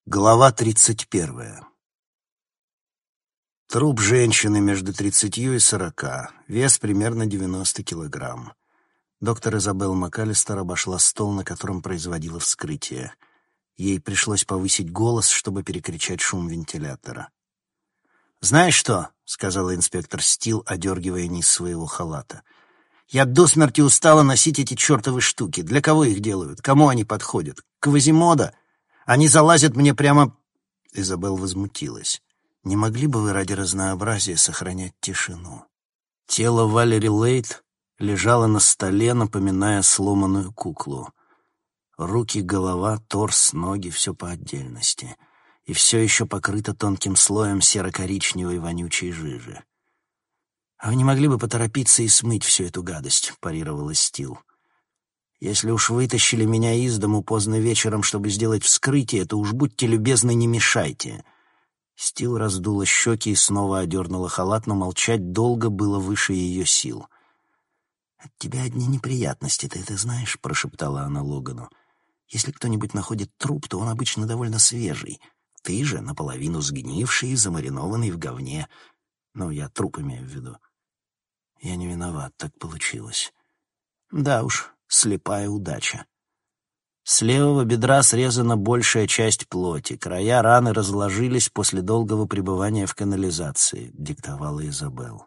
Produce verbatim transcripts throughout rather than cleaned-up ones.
Глава тридцать первая. Труп женщины между тридцатью и сорока, вес примерно девяносто килограмм. Доктор Изабелл МакАлистер обошла стол, на котором производила вскрытие. Ей пришлось повысить голос, чтобы перекричать шум вентилятора. «Знаешь что?» — сказала инспектор Стил, одергивая низ своего халата. «Я до смерти устала носить эти чертовы штуки. Для кого их делают? Кому они подходят? Квазимода? Они залазят мне прямо...» Изабелл возмутилась. «Не могли бы вы ради разнообразия сохранять тишину?» Тело Валери Лейт лежало на столе, напоминая сломанную куклу. Руки, голова, торс, ноги — все по отдельности. И все еще покрыто тонким слоем серо-коричневой вонючей жижи. «А вы не могли бы поторопиться и смыть всю эту гадость?» — парировала Стил. «Если уж вытащили меня из дому поздно вечером, чтобы сделать вскрытие, то уж будьте любезны, не мешайте». Стил раздула щеки и снова одернула халат, но молчать долго было выше ее сил. «От тебя одни неприятности, ты это знаешь?» — прошептала она Логану. «Если кто-нибудь находит труп, то он обычно довольно свежий. Ты же наполовину сгнивший и замаринованный в говне. Ну, я труп имею в виду. Я не виноват, так получилось. Да уж, слепая удача. С левого бедра срезана большая часть плоти. Края раны разложились после долгого пребывания в канализации», — диктовала Изабелл.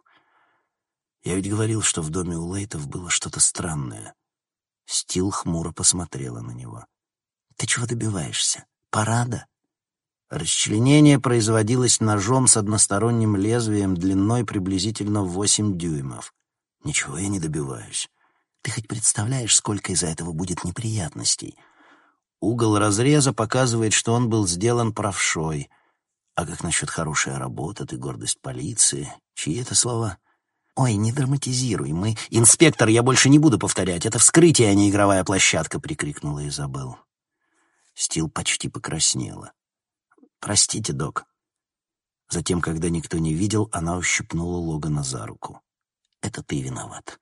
«Я ведь говорил, что в доме у Лейтов было что-то странное». Стил хмуро посмотрела на него. «Ты чего добиваешься? Парада?» Расчленение производилось ножом с односторонним лезвием длиной приблизительно восемь дюймов. «Ничего я не добиваюсь. Ты хоть представляешь, сколько из-за этого будет неприятностей? Угол разреза показывает, что он был сделан правшой. А как насчет хорошая работа, ты гордость полиции? Чьи это слова?» «Ой, не драматизируй, мы...» «Инспектор, я больше не буду повторять. Это вскрытие, а не игровая площадка!» — прикрикнула Изабелл. Стил почти покраснела. «Простите, док». Затем, когда никто не видел, она ущипнула Логана за руку. «Это ты виноват».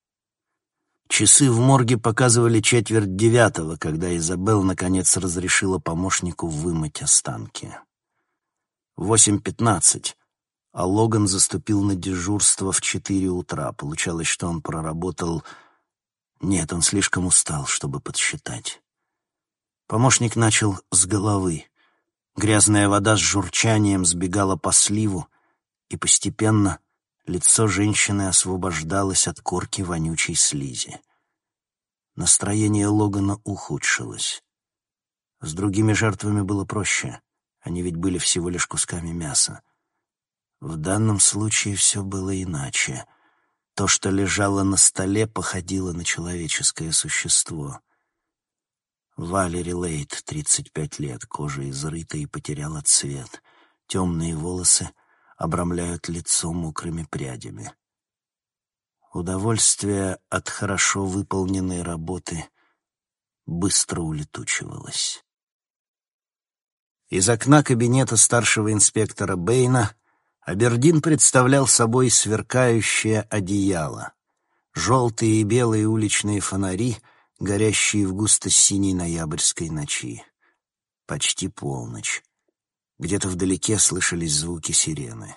Часы в морге показывали четверть девятого, когда Изабелл наконец разрешила помощнику вымыть останки. Восемь пятнадцать, а Логан заступил на дежурство в четыре утра. Получалось, что он проработал... Нет, он слишком устал, чтобы подсчитать. Помощник начал с головы. Грязная вода с журчанием сбегала по сливу, и постепенно лицо женщины освобождалось от корки вонючей слизи. Настроение Логана ухудшилось. С другими жертвами было проще. Они ведь были всего лишь кусками мяса. В данном случае все было иначе. То, что лежало на столе, походило на человеческое существо. Валери Лейт, тридцать пять лет, кожа изрыта и потеряла цвет. Темные волосы обрамляют лицо мокрыми прядями. Удовольствие от хорошо выполненной работы быстро улетучивалось. Из окна кабинета старшего инспектора Бэйна Абердин представлял собой сверкающее одеяло. Желтые и белые уличные фонари, горящие в густо-синей ноябрьской ночи. Почти полночь. Где-то вдалеке слышались звуки сирены.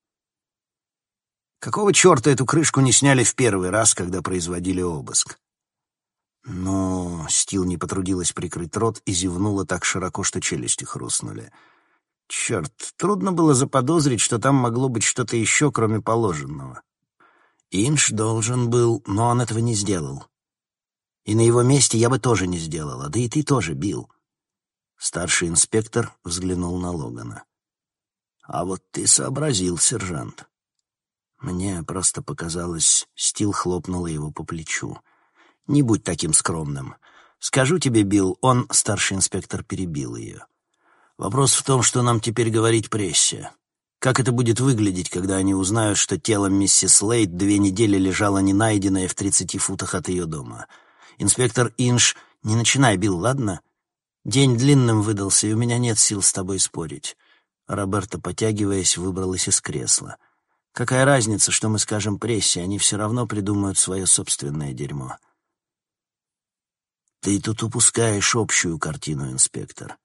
Какого черта эту крышку не сняли в первый раз, когда производили обыск? Но Стил не потрудилась прикрыть рот и зевнула так широко, что челюсти хрустнули. Черт, трудно было заподозрить, что там могло быть что-то еще, кроме положенного. Инш должен был, но он этого не сделал. И на его месте я бы тоже не сделала, да и ты тоже, Билл. Старший инспектор взглянул на Логана. «А вот ты сообразил, сержант». Мне просто показалось, Стил хлопнула его по плечу. «Не будь таким скромным. Скажу тебе, Билл, он, старший инспектор, перебил ее. Вопрос в том, что нам теперь говорить прессе. Как это будет выглядеть, когда они узнают, что тело миссис Лейт две недели лежало ненайденное в тридцати футах от ее дома? Инспектор Инш, не начинай, Билл, ладно? День длинным выдался, и у меня нет сил с тобой спорить». Роберта, потягиваясь, выбралась из кресла. «Какая разница, что мы скажем прессе, они все равно придумают свое собственное дерьмо». «Ты тут упускаешь общую картину, инспектор.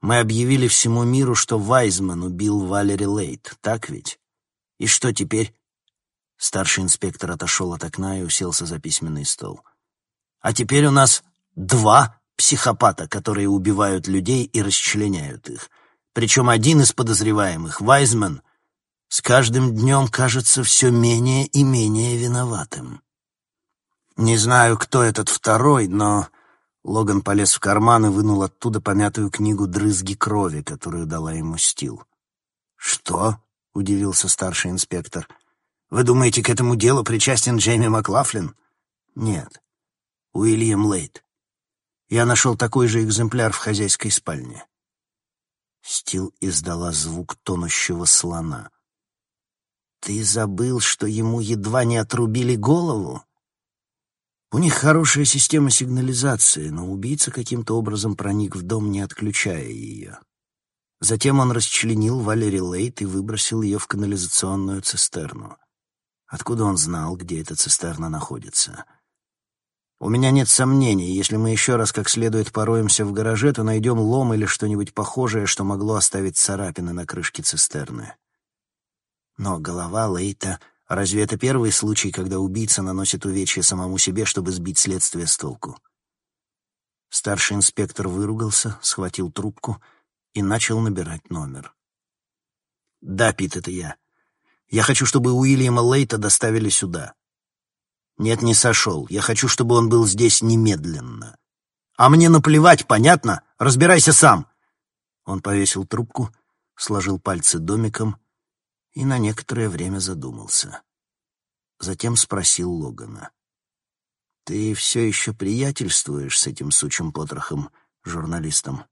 Мы объявили всему миру, что Вайзман убил Валери Лейт, так ведь? И что теперь?» Старший инспектор отошел от окна и уселся за письменный стол. «А теперь у нас два психопата, которые убивают людей и расчленяют их. Причем один из подозреваемых, Вайзман, с каждым днем кажется все менее и менее виноватым. Не знаю, кто этот второй, но...» Логан полез в карман и вынул оттуда помятую книгу «Дрызги крови», которую дала ему Стил. «Что?» — удивился старший инспектор. «Вы думаете, к этому делу причастен Джейми Маклафлин?» «Нет. Уильям Лейт. Я нашел такой же экземпляр в хозяйской спальне». Стил издала звук тонущего слона. «Ты забыл, что ему едва не отрубили голову?» У них хорошая система сигнализации, но убийца каким-то образом проник в дом, не отключая ее. Затем он расчленил Валери Лейт и выбросил ее в канализационную цистерну. Откуда он знал, где эта цистерна находится? У меня нет сомнений, если мы еще раз как следует пороемся в гараже, то найдем лом или что-нибудь похожее, что могло оставить царапины на крышке цистерны. Но голова Лейта... Разве это первый случай, когда убийца наносит увечья самому себе, чтобы сбить следствие с толку? Старший инспектор выругался, схватил трубку и начал набирать номер. «Да, Пит, это я. Я хочу, чтобы Уильяма Лейта доставили сюда». «Нет, не сошел. Я хочу, чтобы он был здесь немедленно». «А мне наплевать, понятно? Разбирайся сам!» Он повесил трубку, сложил пальцы домиком и на некоторое время задумался. Затем спросил Логана. «Ты все еще приятельствуешь с этим сучим потрохом, журналистом?»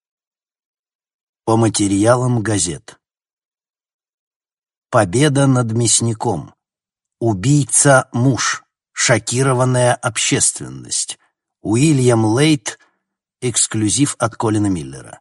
По материалам газет. Победа над мясником. Убийца муж. Шокированная общественность. Уильям Лейт. Эксклюзив от Колина Миллера.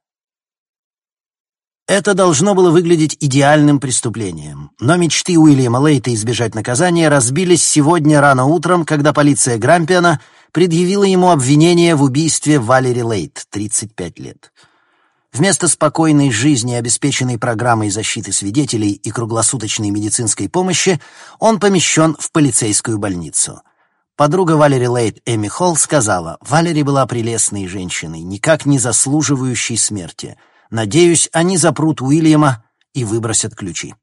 Это должно было выглядеть идеальным преступлением, но мечты Уильяма Лейта избежать наказания разбились сегодня рано утром, когда полиция Грампиана предъявила ему обвинение в убийстве Валери Лейт, тридцать пять лет. Вместо спокойной жизни, обеспеченной программой защиты свидетелей и круглосуточной медицинской помощи, он помещен в полицейскую больницу. Подруга Валери Лейт, Эми Холл, сказала: «Валери была прелестной женщиной, никак не заслуживающей смерти. Надеюсь, они запрут Уильяма и выбросят ключи».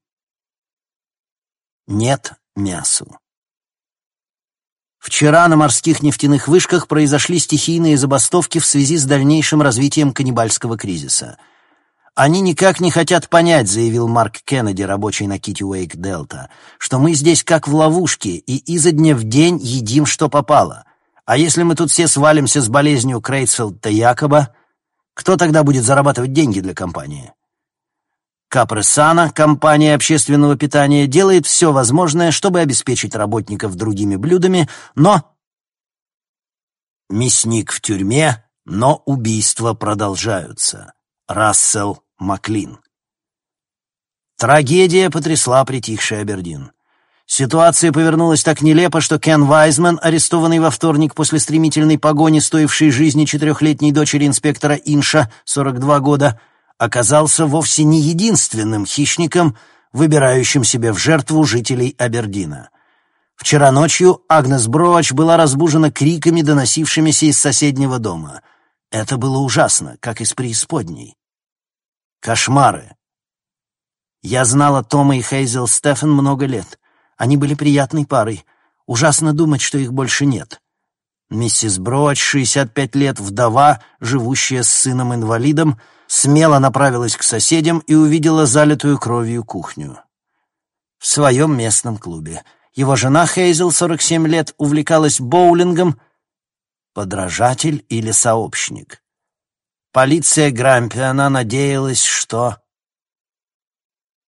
Нет мясу. Вчера на морских нефтяных вышках произошли стихийные забастовки в связи с дальнейшим развитием каннибальского кризиса. «Они никак не хотят понять», — заявил Марк Кеннеди, рабочий на Китти-Уэйк Делта, «что мы здесь как в ловушке и изо дня в день едим, что попало. А если мы тут все свалимся с болезнью Крейцфелда-Якоба, кто тогда будет зарабатывать деньги для компании?» Капресана, компания общественного питания, делает все возможное, чтобы обеспечить работников другими блюдами, но... Мясник в тюрьме, но убийства продолжаются. Рассел Маклин. Трагедия потрясла притихший Абердин. Ситуация повернулась так нелепо, что Кен Вайзман, арестованный во вторник после стремительной погони, стоившей жизни четырехлетней дочери инспектора Инша, сорок два года, оказался вовсе не единственным хищником, выбирающим себе в жертву жителей Абердина. Вчера ночью Агнес Броач была разбужена криками, доносившимися из соседнего дома. Это было ужасно, как из преисподней. Кошмары. Я знала Тома и Хейзел Стефан много лет. Они были приятной парой. Ужасно думать, что их больше нет. Миссис Броач, шестьдесят пять лет, вдова, живущая с сыном-инвалидом, смело направилась к соседям и увидела залитую кровью кухню. В своем местном клубе. Его жена Хейзел, сорок семь лет, увлекалась боулингом. Подражатель или сообщник? Полиция Грампиана надеялась, что...